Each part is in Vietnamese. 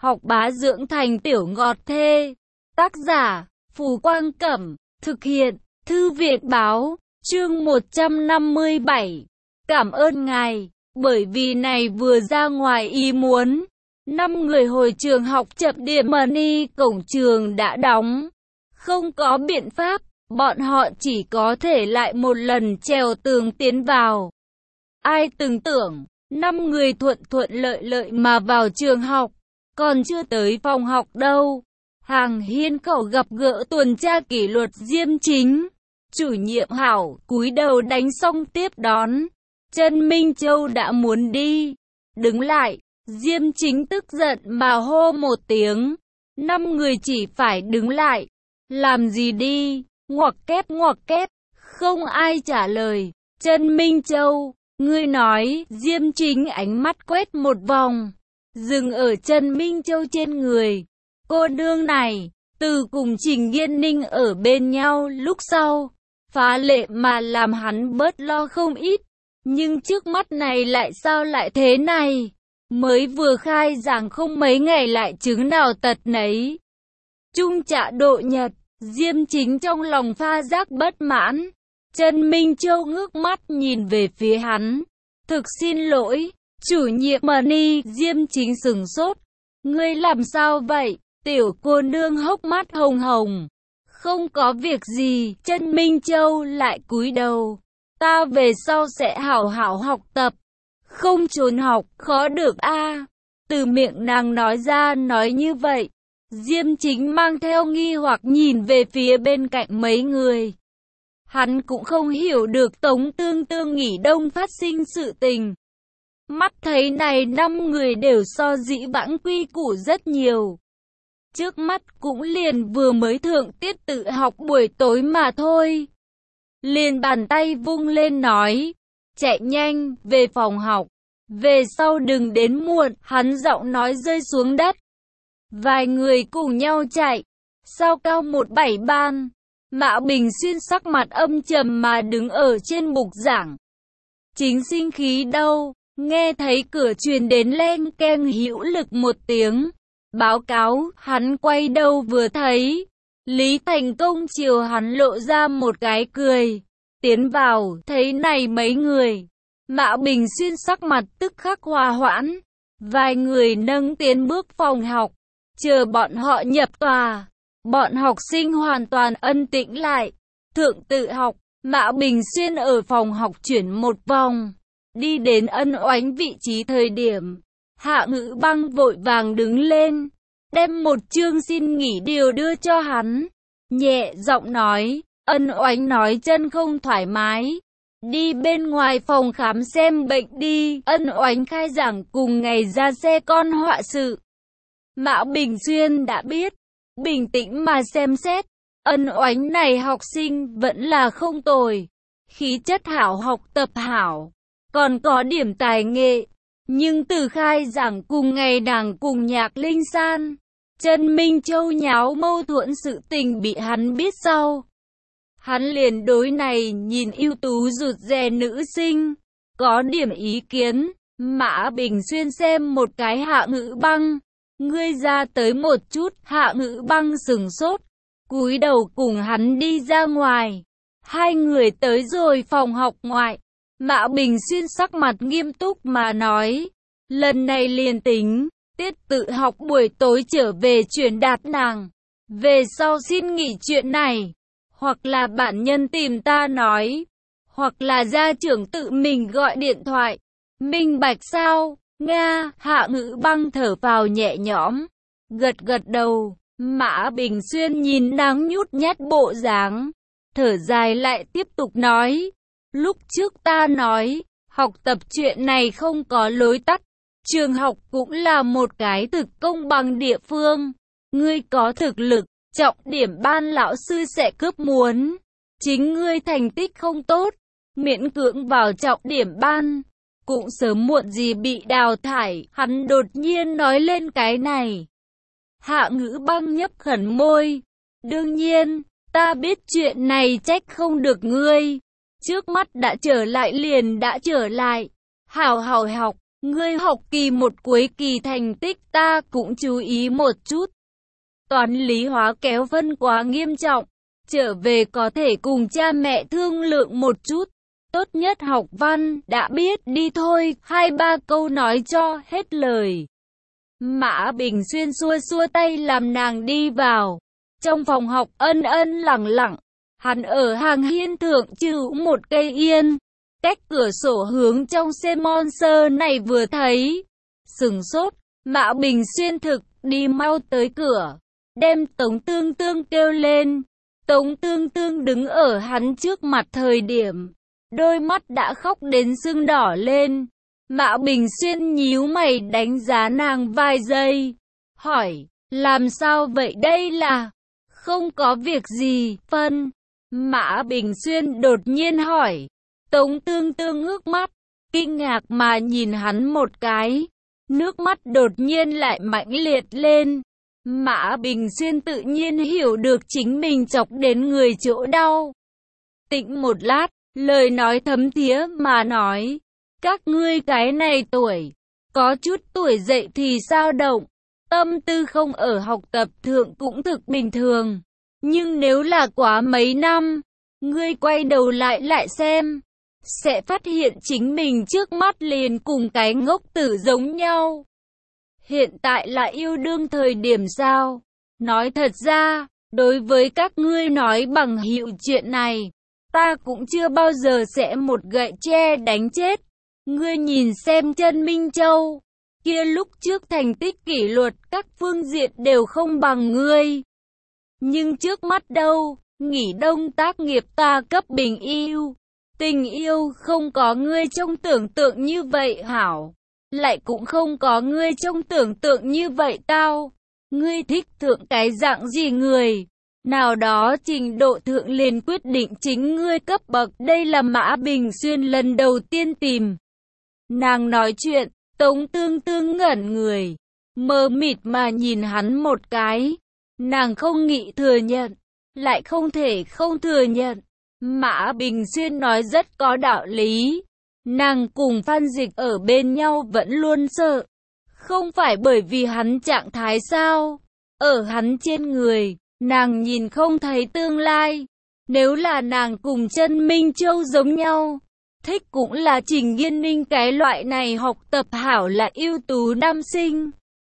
học bá dưỡng thành tiểu ngọt thê. Tác giả, Phù Quang Cẩm, thực hiện, Thư viện Báo, chương 157. Cảm ơn ngài, bởi vì này vừa ra ngoài ý muốn. 5 người hồi trường học chập điểm money, cổng trường đã đóng. Không có biện pháp, bọn họ chỉ có thể lại một lần trèo tường tiến vào. Ai từng tưởng, 5 người thuận thuận lợi lợi mà vào trường học, còn chưa tới phòng học đâu. Hàng hiên khẩu gặp gỡ tuần tra kỷ luật Diêm Chính. Chủ nhiệm Hảo cúi đầu đánh xong tiếp đón. Trần Minh Châu đã muốn đi. Đứng lại, Diêm Chính tức giận mà hô một tiếng. 5 người chỉ phải đứng lại. Làm gì đi? Ngoặc kép, không ai trả lời. Trần Minh Châu, ngươi nói, Diêm Chính ánh mắt quét một vòng, dừng ở Trần Minh Châu trên người. Cô nương này, từ cùng Trình Nghiên Ninh ở bên nhau lúc sau, phá lệ mà làm hắn bớt lo không ít. Nhưng trước mắt này lại sao lại thế này? Mới vừa khai giảng không mấy ngày lại chứng nào tật nấy. Trung trả độ nhật, Diêm Chính trong lòng pha giác bất mãn. Trần Minh Châu ngước mắt nhìn về phía hắn. Thực xin lỗi, chủ nhiệm money. Diêm Chính sửng sốt. Ngươi làm sao vậy? Tiểu cô nương hốc mắt hồng hồng. Không có việc gì. Trần Minh Châu lại cúi đầu. Ta về sau sẽ hảo hảo học tập. Không trốn học, khó được a. Từ miệng nàng nói ra nói như vậy. Diêm Chính mang theo nghi hoặc nhìn về phía bên cạnh mấy người. Hắn cũng không hiểu được Tống Tương Tương nghỉ đông phát sinh sự tình. Mắt thấy này 5 người đều so dĩ vãng quy củ rất nhiều. Trước mắt cũng liền vừa mới thượng tiết tự học buổi tối mà thôi. Liền bàn tay vung lên nói, chạy nhanh, về phòng học. Về sau đừng đến muộn, hắn giọng nói rơi xuống đất. Vài người cùng nhau chạy. Sao cao 17 ban. Mã Bình Xuyên sắc mặt âm trầm mà đứng ở trên bục giảng. Chính sinh khí đâu, nghe thấy cửa truyền đến len keng hữu lực một tiếng. Báo cáo, hắn quay đầu vừa thấy. Lý Thành Công chiều hắn lộ ra một cái cười. Tiến vào, thấy này mấy người. Mã Bình Xuyên sắc mặt tức khắc hòa hoãn. Vài người nâng tiến bước phòng học. Chờ bọn họ nhập tòa. Bọn học sinh hoàn toàn ân tĩnh lại. Thượng tự học, Mã Bình Xuyên ở phòng học chuyển một vòng. Đi đến Ân Oánh vị trí thời điểm. Hạ Ngữ Băng vội vàng đứng lên. Đem một chương xin nghỉ điều đưa cho hắn. Nhẹ giọng nói, Ân Oánh nói chân không thoải mái. Đi bên ngoài phòng khám xem bệnh đi. Ân Oánh khai giảng cùng ngày ra xe con họa sự. Mã Bình Xuyên đã biết. Bình tĩnh mà xem xét. Ân Oánh này học sinh vẫn là không tồi. Khí chất hảo, học tập hảo. Còn có điểm tài nghệ. Nhưng từ khai giảng cùng ngày nàng cùng Nhạc Linh San, Trần Minh Châu nháo mâu thuẫn sự tình bị hắn biết sau. Hắn liền đối này nhìn ưu tú rụt rè nữ sinh, có điểm ý kiến. Mã Bình Xuyên xem một cái Hạ Ngữ Băng. Ngươi ra tới một chút. Hạ Ngữ Băng sừng sốt, cúi đầu cùng hắn đi ra ngoài. Hai người tới rồi phòng học ngoại. Mã Bình Xuyên sắc mặt nghiêm túc mà nói, lần này liền tính, tiết tự học buổi tối trở về truyền đạt nàng. Về sau xin nghỉ chuyện này. Hoặc là bản nhân tìm ta nói. Hoặc là gia trưởng tự mình gọi điện thoại. Minh bạch sao? Nga. Hạ Ngữ Băng thở vào nhẹ nhõm. Gật gật đầu. Mã Bình Xuyên nhìn nàng nhút nhát bộ dáng. Thở dài lại tiếp tục nói. Lúc trước ta nói, học tập chuyện này không có lối tắt. Trường học cũng là một cái thực công bằng địa phương. Ngươi có thực lực, trọng điểm ban lão sư sẽ cướp muốn. Chính ngươi thành tích không tốt, miễn cưỡng vào trọng điểm ban, cũng sớm muộn gì bị đào thải. Hắn đột nhiên nói lên cái này. Hạ Ngữ Băng nhấp khẩn môi. Đương nhiên, ta biết chuyện này trách không được ngươi. Trước mắt đã trở lại liền đã trở lại. Hảo hảo học, Ngươi học kỳ 1 cuối kỳ thành tích ta cũng chú ý một chút. Toán lý hóa kéo phân quá nghiêm trọng. Trở về có thể cùng cha mẹ thương lượng một chút. Tốt nhất học văn, đã biết đi thôi, 2-3 câu nói cho hết lời. Mã Bình Xuyên xua xua tay làm nàng đi vào. Trong phòng học ân ân lẳng lặng, hắn ở hàng hiên thượng trừ một cây yên. Cách cửa sổ hướng trong xe Monster này vừa thấy. Sửng sốt, Mã Bình Xuyên thực, đi mau tới cửa. Đem Tống Tương Tương kêu lên. Tống Tương Tương đứng ở hắn trước mặt thời điểm. Đôi mắt đã khóc đến sưng đỏ lên. Mã Bình Xuyên nhíu mày đánh giá nàng vài giây. Hỏi, làm sao vậy đây là? Không có việc gì, phân. Mã Bình Xuyên đột nhiên hỏi. Tống Tương Tương ngước mắt, kinh ngạc mà nhìn hắn một cái. Nước mắt đột nhiên lại mãnh liệt lên. Mã Bình Xuyên tự nhiên hiểu được chính mình chọc đến người chỗ đau. Tĩnh một lát, lời nói thấm thía mà nói. Các ngươi cái này tuổi, có chút tuổi dậy thì sao động. Tâm tư không ở học tập thượng cũng thực bình thường. Nhưng nếu là quá mấy năm, ngươi quay đầu lại xem, sẽ phát hiện chính mình trước mắt liền cùng cái ngốc tử giống nhau. Hiện tại là yêu đương thời điểm sao? Nói thật ra, đối với các ngươi nói bằng hữu chuyện này, ta cũng chưa bao giờ sẽ một gậy tre đánh chết. Ngươi nhìn xem Trân Minh Châu, kia lúc trước thành tích kỷ luật các phương diện đều không bằng ngươi. Nhưng trước mắt đâu, nghỉ đông tác nghiệp ta cấp bình yêu. Tình yêu không có ngươi trong tưởng tượng như vậy hảo. Lại cũng không có ngươi trong tưởng tượng như vậy tao. Ngươi thích thượng cái dạng gì người? Nào đó trình độ thượng liền quyết định chính ngươi cấp bậc. Đây là Mã Bình Xuyên lần đầu tiên tìm nàng nói chuyện. Tống Tương Tương ngẩn người, mờ mịt mà nhìn hắn một cái. Nàng không nghĩ thừa nhận, lại không thể không thừa nhận. Mã Bình Xuyên nói rất có đạo lý. Nàng cùng Phan Dịch ở bên nhau vẫn luôn sợ. Không phải bởi vì hắn trạng thái sao? Ở hắn trên người, nàng nhìn không thấy tương lai. Nếu là nàng cùng Trân Minh Châu giống nhau, thích cũng là Trình Nghiên Ninh cái loại này học tập hảo là ưu tú nam sinh.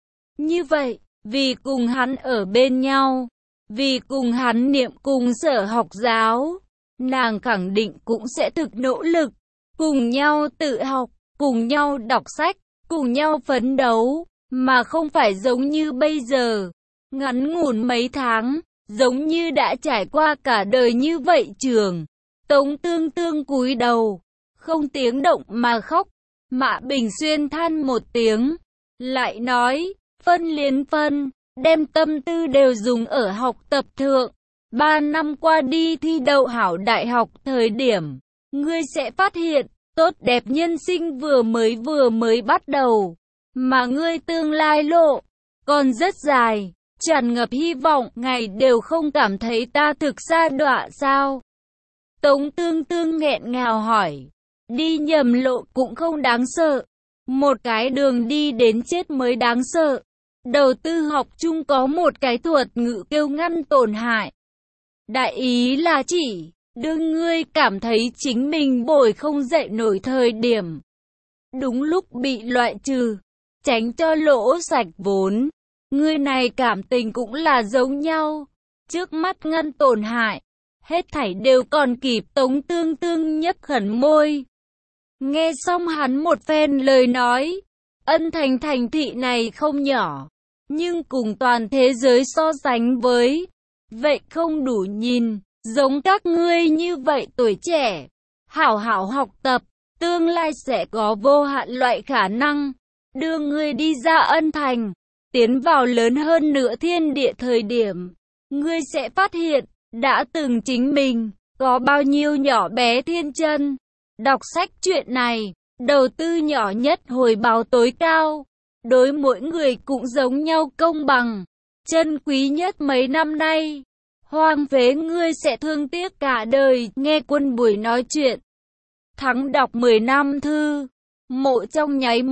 Như vậy, vì cùng hắn ở bên nhau, vì cùng hắn niệm cùng sở học giáo, nàng khẳng định cũng sẽ thực nỗ lực, cùng nhau tự học, cùng nhau đọc sách, cùng nhau phấn đấu, mà không phải giống như bây giờ, ngắn ngủn mấy tháng, giống như đã trải qua cả đời như vậy trường. Tống Tương Tương cúi đầu, không tiếng động mà khóc. Mã Bình Xuyên than một tiếng, lại nói, phân liền phân, đem tâm tư đều dùng ở học tập thượng. 3 năm qua đi thi đậu hảo đại học thời điểm, ngươi sẽ phát hiện, tốt đẹp nhân sinh vừa mới bắt đầu, mà ngươi tương lai lộ còn rất dài, tràn ngập hy vọng, ngày đều không cảm thấy ta thực xa đọa sao? Tống Tương Tương nghẹn ngào hỏi, đi nhầm lộ cũng không đáng sợ, một cái đường đi đến chết mới đáng sợ. Đầu tư học chung có một cái thuật ngữ kêu ngăn tổn hại. Đại ý là chỉ, đương ngươi cảm thấy chính mình bồi không dậy nổi thời điểm, đúng lúc bị loại trừ, tránh cho lỗ sạch vốn. Ngươi này cảm tình cũng là giống nhau, trước mắt ngăn tổn hại, hết thảy đều còn kịp. Tống Tương Tương nhấp khẩn môi. Nghe xong hắn một phen lời nói, Ân Thành thành thị này không nhỏ, nhưng cùng toàn thế giới so sánh với, vậy không đủ nhìn. Giống các ngươi như vậy tuổi trẻ, hảo hảo học tập, tương lai sẽ có vô hạn loại khả năng. Đưa ngươi đi ra Ân Thành, tiến vào lớn hơn nữa thiên địa thời điểm, ngươi sẽ phát hiện, đã từng chính mình, có bao nhiêu nhỏ bé thiên chân. Đọc sách chuyện này, đầu tư nhỏ nhất hồi báo tối cao, đối mỗi người cũng giống nhau công bằng, chân quý nhất mấy năm nay. Hoang phế ngươi sẽ thương tiếc cả đời. Nghe Quân Bùi nói chuyện, thắng đọc 10 năm thư, mộ trong nháy mắt.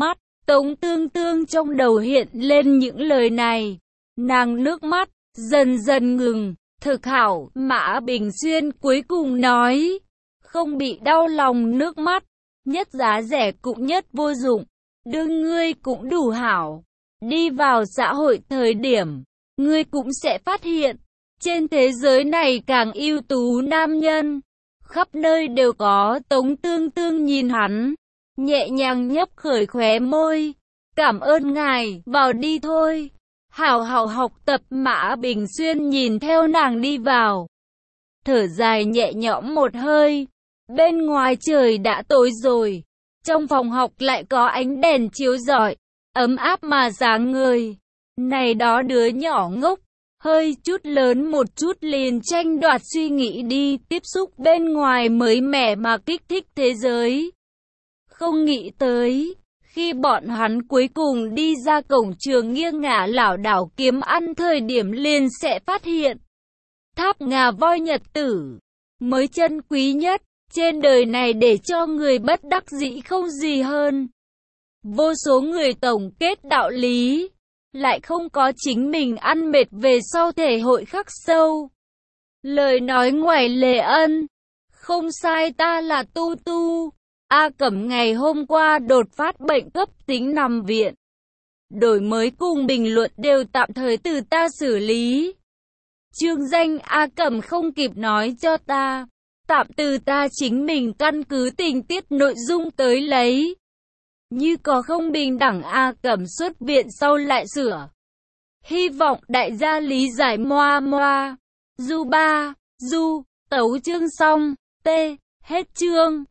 Tống Tương Tương trong đầu hiện lên những lời này. Nàng nước mắt dần dần ngừng. Thực hảo, Mã Bình Xuyên cuối cùng nói. Không bị đau lòng nước mắt. Nhất giá rẻ cũng nhất vô dụng. Đương ngươi cũng đủ hảo. Đi vào xã hội thời điểm, ngươi cũng sẽ phát hiện. Trên thế giới này càng ưu tú nam nhân. Khắp nơi đều có. Tống Tương Tương nhìn hắn. Nhẹ nhàng nhấp khởi khóe môi. Cảm ơn ngài, vào đi thôi. Hảo hảo học tập. Mã Bình Xuyên nhìn theo nàng đi vào. Thở dài nhẹ nhõm một hơi. Bên ngoài trời đã tối rồi. Trong phòng học lại có ánh đèn chiếu rọi. Ấm áp mà sáng ngời. Này đó đứa nhỏ ngốc. Hơi chút lớn một chút liền tranh đoạt suy nghĩ đi. Tiếp xúc bên ngoài mới mẻ mà kích thích thế giới. Không nghĩ tới. Khi bọn hắn cuối cùng đi ra cổng trường nghiêng ngả lảo đảo kiếm ăn thời điểm liền sẽ phát hiện. Tháp ngà voi nhật tử. Mới chân quý nhất. Trên đời này để cho người bất đắc dĩ không gì hơn. Vô số người tổng kết đạo lý. Lại không có chính mình ăn mệt về sau thể hội khắc sâu. Lời nói ngoài lề ân. Không sai, ta là Tu Tu. A Cẩm ngày hôm qua đột phát bệnh cấp tính nằm viện. Đổi mới cùng bình luận đều tạm thời từ ta xử lý. Chương danh A Cẩm không kịp nói cho ta. Tạm từ ta chính mình căn cứ tình tiết nội dung tới lấy. Như có không bình đẳng A Cẩm xuất viện sau lại sửa. Hy vọng đại gia lý giải moa moa. Du ba, du, tấu chương xong, t, hết chương.